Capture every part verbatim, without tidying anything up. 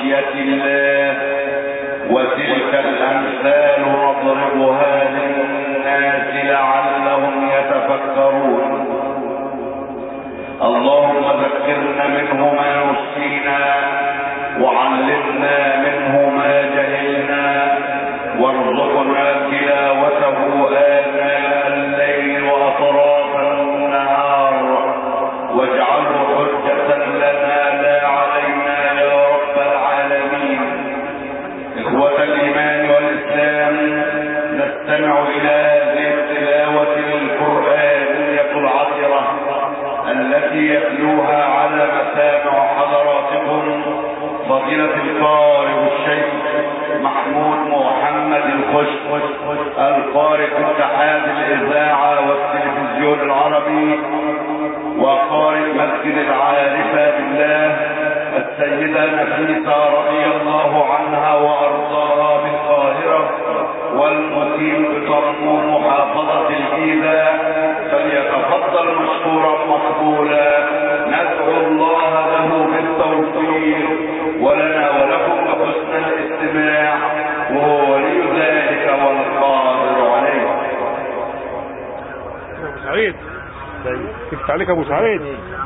معصية الله، وتلك الأمثال نضربها للناس لعلهم يتفكرون. اللهم ذكرنا منه ما نسينا، وعلمنا منه ما جهلنا، وارزقنا تلاوته آناء الليل وأطراف النهار، واجعله حجة لنا لا علينا يا رب العالمين. إخوة الإيمان والإسلام، نستمع إلى هذه التلاوة القرآنية العطرة التي يتلوها على مسامع حضراتكم فضيلة القارئ الشيخ محمود محمد الخش، القارئ اتحاد الإذاعة والتلفزيون العربي، وقارئ مسجد العارفة بالله السيدة نفيسة رضي الله عنها وأرضاها بالقاهرة، والمقيم بطرمون محافظة الجيزة، فليتفضل مشكورا مقبولا. ندعو الله له بالتوفيق ولنا ولكم بحسن الاستماع، وهو ولي ذلك والقادر عليه. ابو سعيد كيف عليك ابو سعيد؟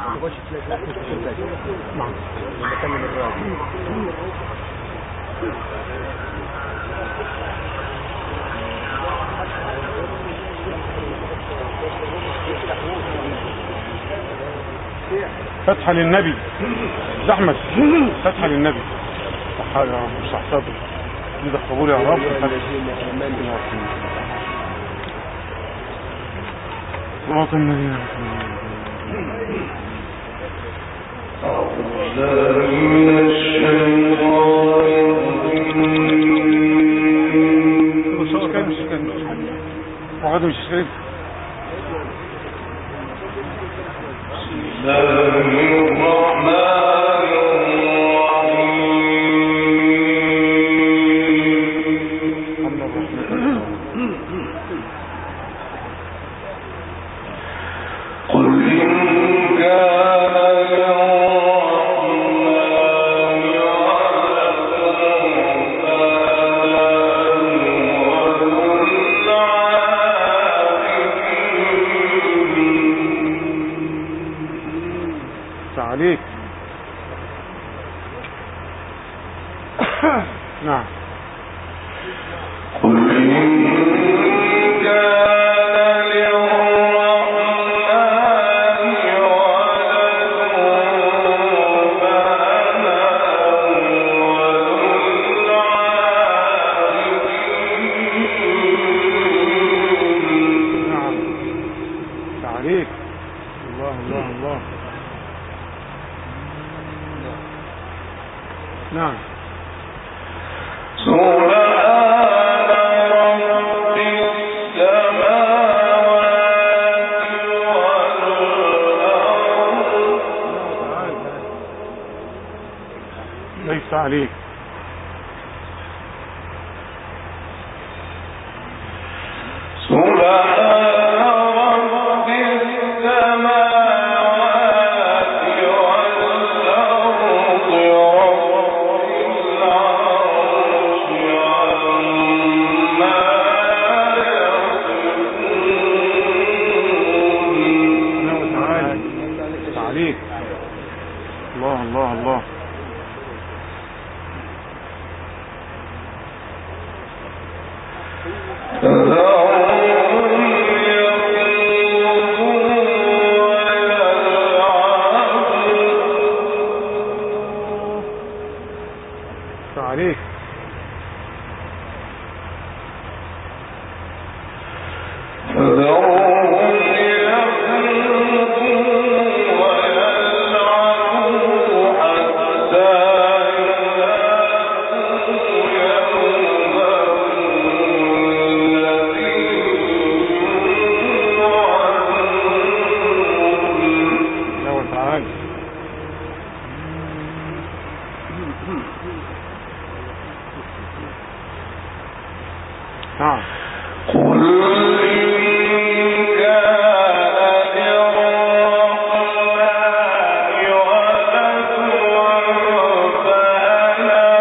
فتحة للنبي زحمة، فتحة للنبي صحة يا رب، صح صدر إذا قبول يا رب. صراط النبي وغدا مش شريف. عليك نعم. قل إن كان للرحمن ولد فأنا أول العابدين. نعم عليك. الله الله الله. نعم. سبحان رب السماوات والأرض. ليس عليك. الله الله الله. عليك. نعم. قل إن كان للرحمن ولد فأنا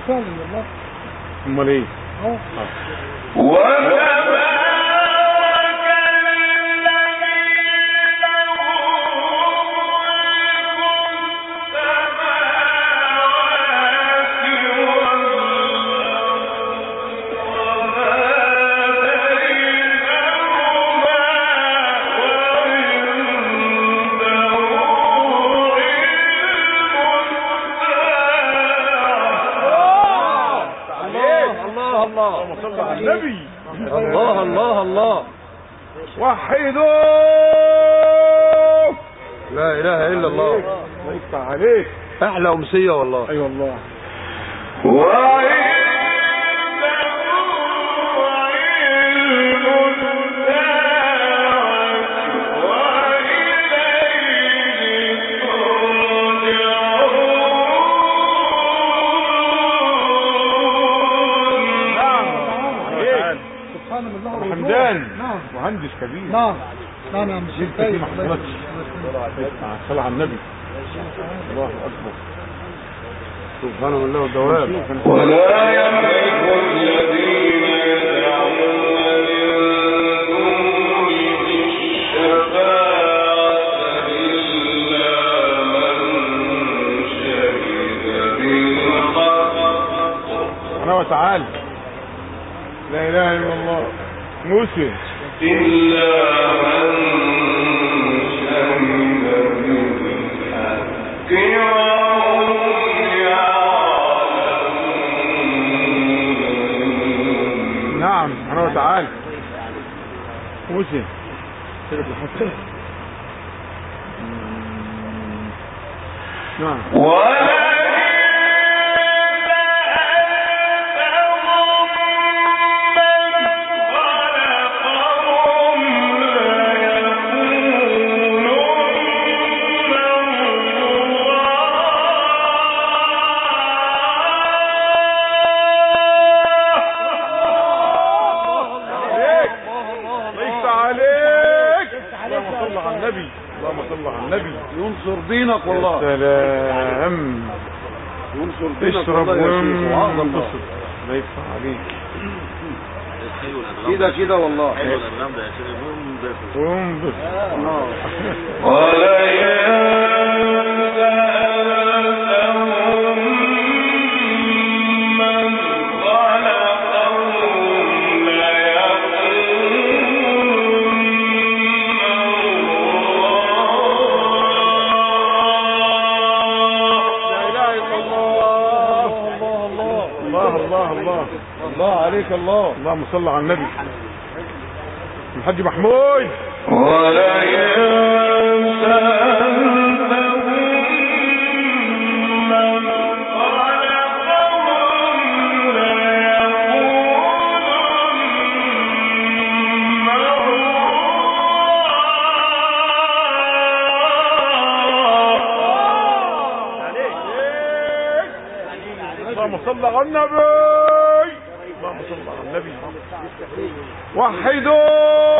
فعلا والله. امال ايه؟ اه النبي. الله الله الله. وحدوا لا اله الا الله. يفتح عليك. احلى امسيه والله. اي والله. حمدان مهندس كبير. نعم نعم يا مش انت ما حصلتش. صلى على النبي. الله اكبر. سبحان الله والدوام. ولا يملك الذين يدعون من دونه الشفاعة إلا من شهد بالحق. سبحانه وتعالى. لا اله الا الله. موسى إلا من شهد بالحق وهم يعلمون. نعم سبحانه وتعالى. موسى سيرة الحق. نعم. ينصر دينك والله. سلام. ينصر دينك اشرب والله. وانتصر. لا يفتح عليك. كده كده والله. وانبسط. ولا الله عليك الله. اللهم صل على النبي. الحاج محمود. ولا ينسى صلى على النبي. اللهم صل على النبي. وحدوا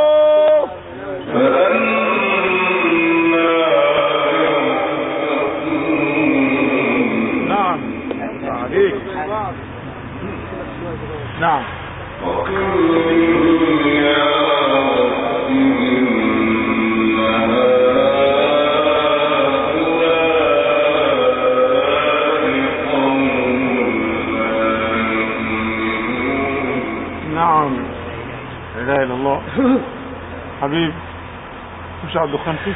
نعم عليك. نعم. نعم لا اله الا الله. حبيب مش على الدخان فيش.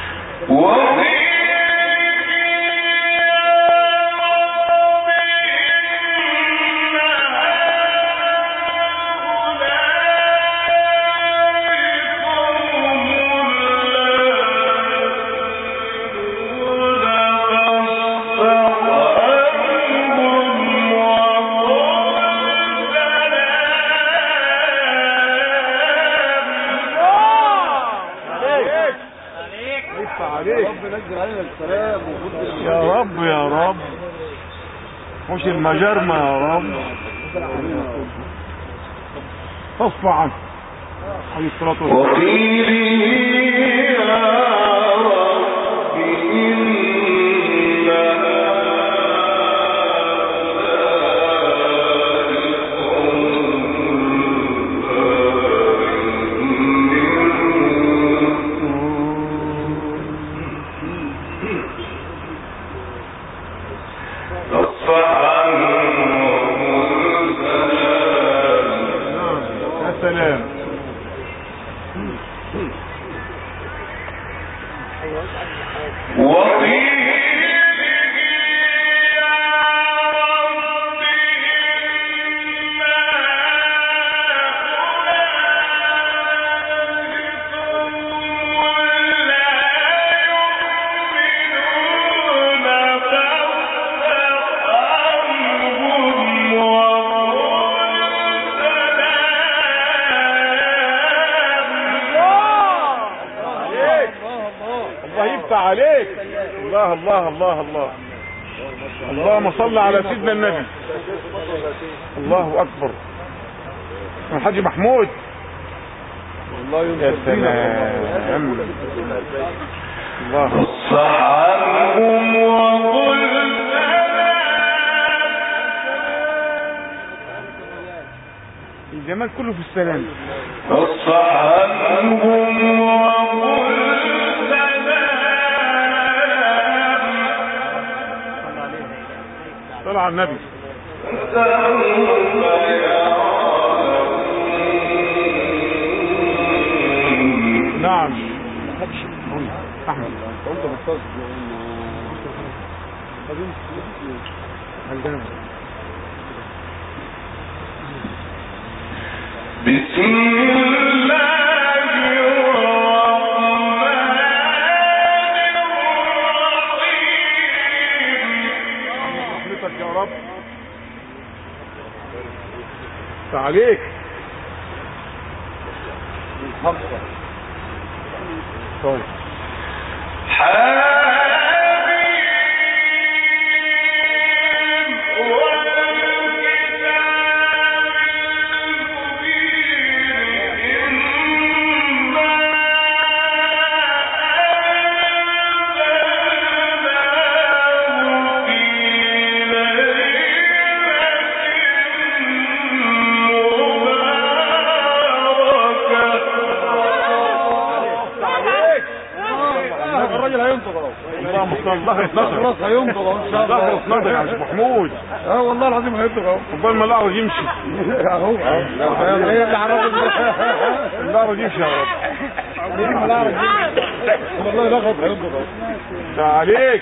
يا رب يا رب. مش المجرمة يا رب. تصفى عنه عليه الصلاة والسلام. والسلام. عليك. الله الله الله الله. اللهم صل على سيدنا النبي. الله اكبر. الحاج محمود. يا سلام. الله صحابهم وقل الجمال كله في السلام. صحابهم وقل صلى على النبي. نعم احمد انت بتصل بسم الله يا رب. عليك. طيب الله يتنصر. خلاص هينطق ان شاء الله. الله يتنصر يا عم محمود. اه والله العظيم هينطق اهو. قبل ما الأعرج يمشي. اهو ايه اللي عرفه الأعرج يمشي يا رب. والله لغط هينطق اهو. عليك.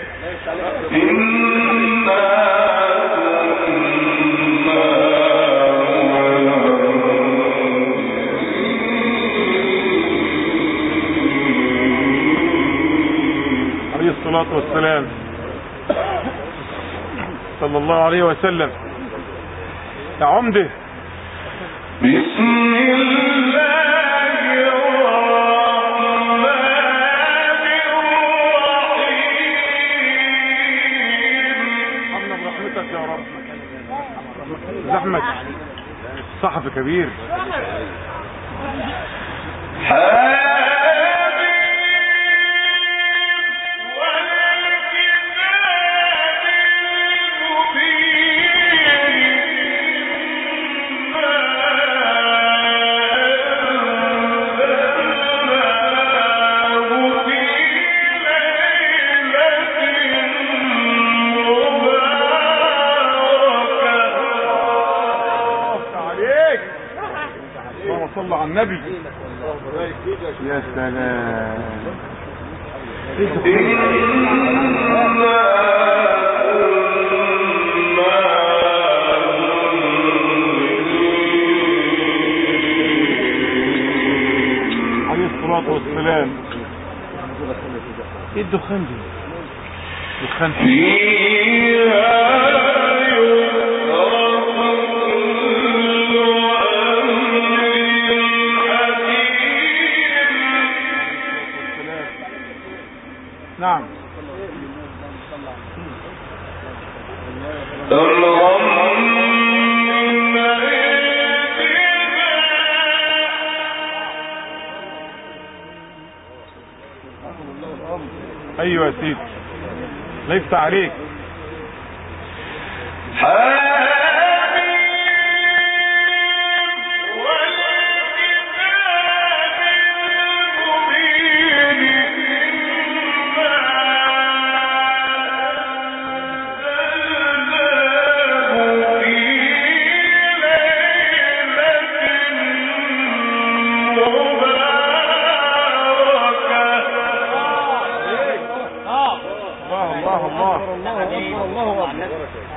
الصلاة والسلام صلى الله عليه وسلم. يا عمده. بسم الله الرحمن الرحيم. حمنا برحمتك يا رب. زحمة صحفي كبير. صلى على النبي. يا سلام. عليه الصلاة والسلام. ايه الدخان دي؟ دخان فيها نعم. ايوه يا سيدي. لا يفتح عليك.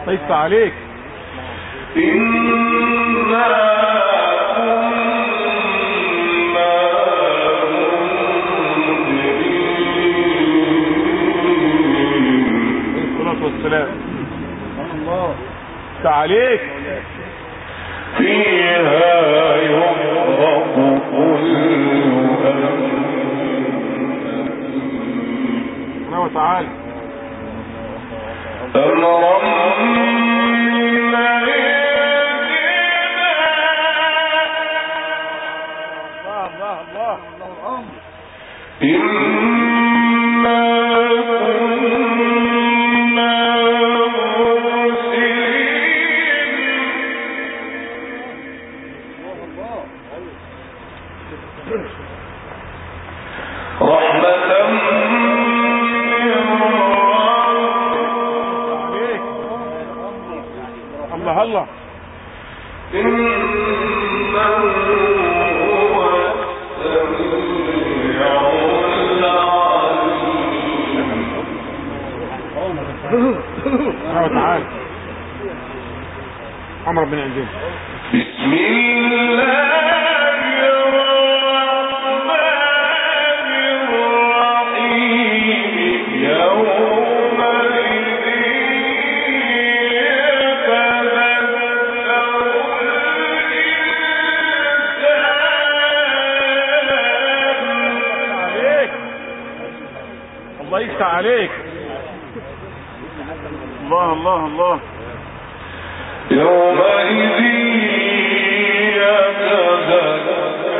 طيب عليك. إنا والسلام. الله عليك. فيها يفرق كل أمر تعالى أمرا الله الله الله إنا الله الله. تعال عمر بن عزيز. بسم الله عليك. الله الله الله. يومئذ يتذكر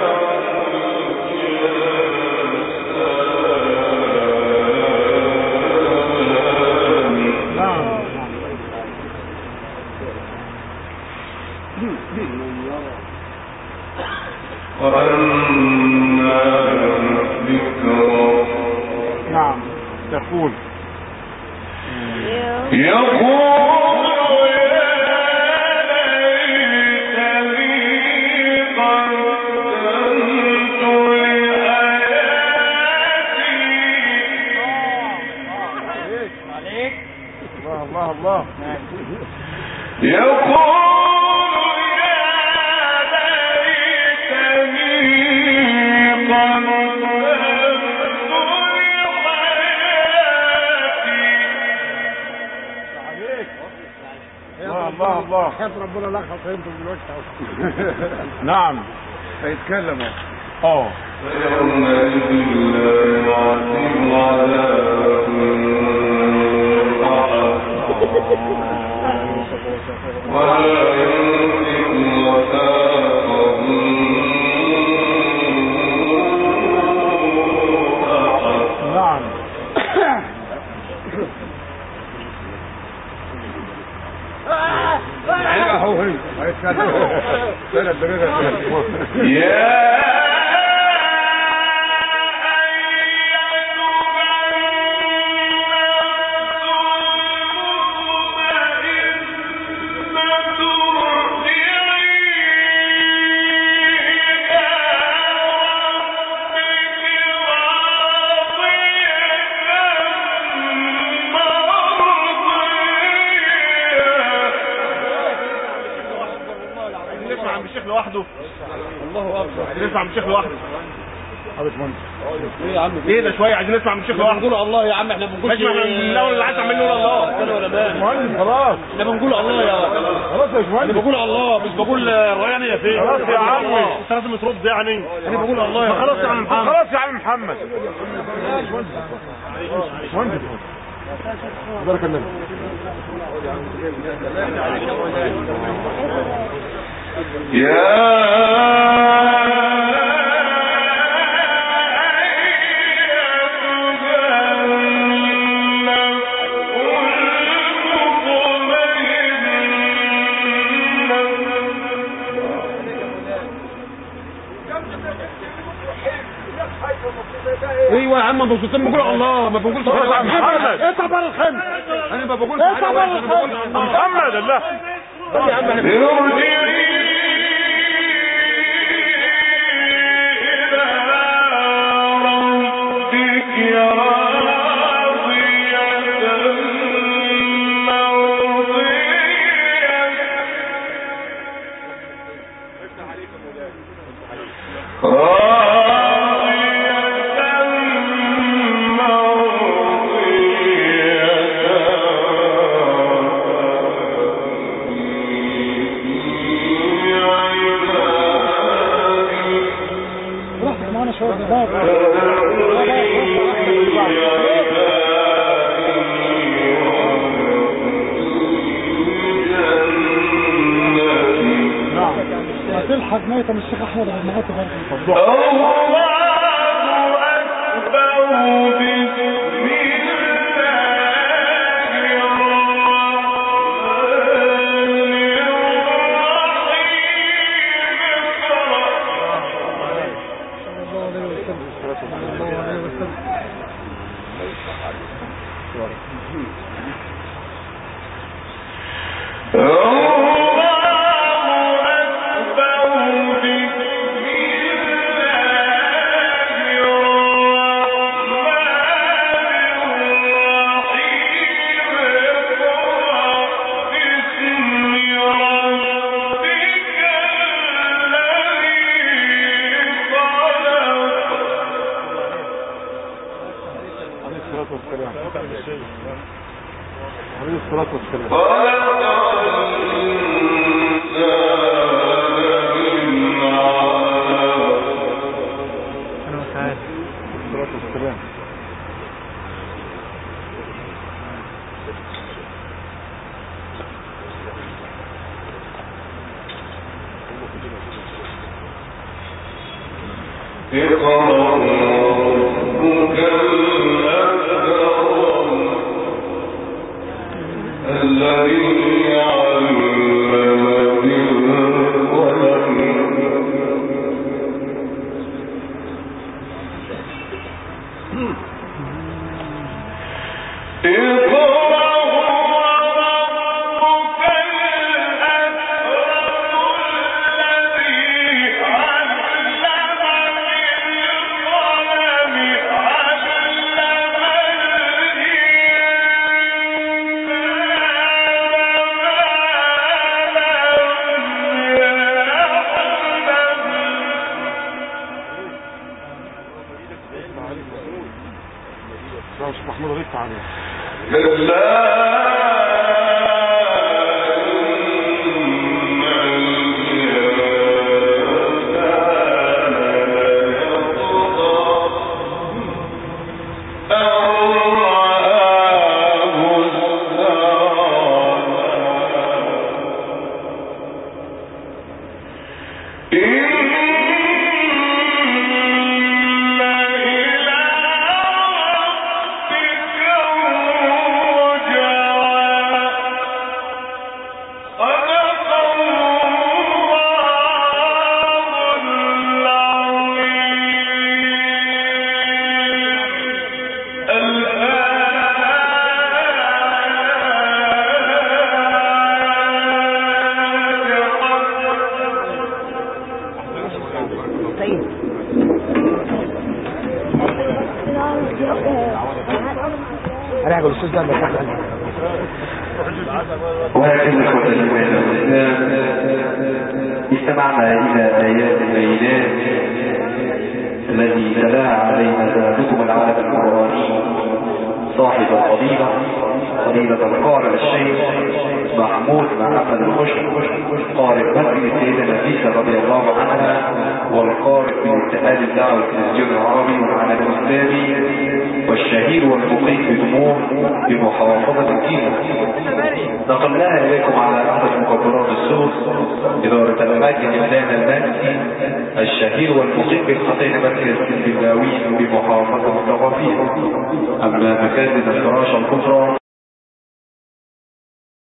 وأنى الذكرى. نعم يقول يقول الله الله. يقول يا ليتني قدمت لحياتي. الله الله. خاف ربنا لخص فهمته من الوقت. نعم هيتكلم اهو. اه فيومئذ لا يعذب عذابه ولا يمسك وثاقه أحد. نعم هو هيتكلم ثلاث دقيقة. يا لوحده. الله اكبر. عايزين نسمع من الشيخ لوحده. حضرتك مهندس ايه يا عم ايه ده شويه عايزين نسمع من الشيخ لوحده. بنقول الله يا عم احنا بنقول ماشي احنا من الاول اللي عايز اعمل له الله انا ولا مال مهندس خلاص احنا بنقول الله يا خلاص يا باشمهندس. انا بقول الله مش بقول الرياني يا فين. خلاص يا عم انت لازم ترد يعني. انا بقول الله يا خلاص يا عم محمد. خلاص يا عم محمد. مهندس بارك الله. يا ايوه يا عم انتوا صوتين بيقولوا الله ما بنقولش يا محمد اطلع بره الخيمه. انا ما بقولش اطلع بره الخيمه محمد. الله يا عم احنا راضية مرضية تلحق ميتة من الشيخ احمد بن معاذ برضه. استمعنا إلى آيات البينات الذي تلاها علينا ذلكم العالم القرآني صاحب الفضيلة فضيلة القارئ الشيخ محمود محمد الخشب قارئ مسجد السيدة نفيسة رضي الله عنها والقارئ من اتحاد الدعوة التلفزيون العربي والعالم الإسلامي والشهير والمقيم بدموع بمحافظة الجيزة. نقلناها إليكم على أحد مكبرات الصوت إدارة المجد إمدان المنسي الشهير والمقيم بالحسين مركز البلاوي بمحافظة الطرافية. أما مكاتب الفراشة الكبرى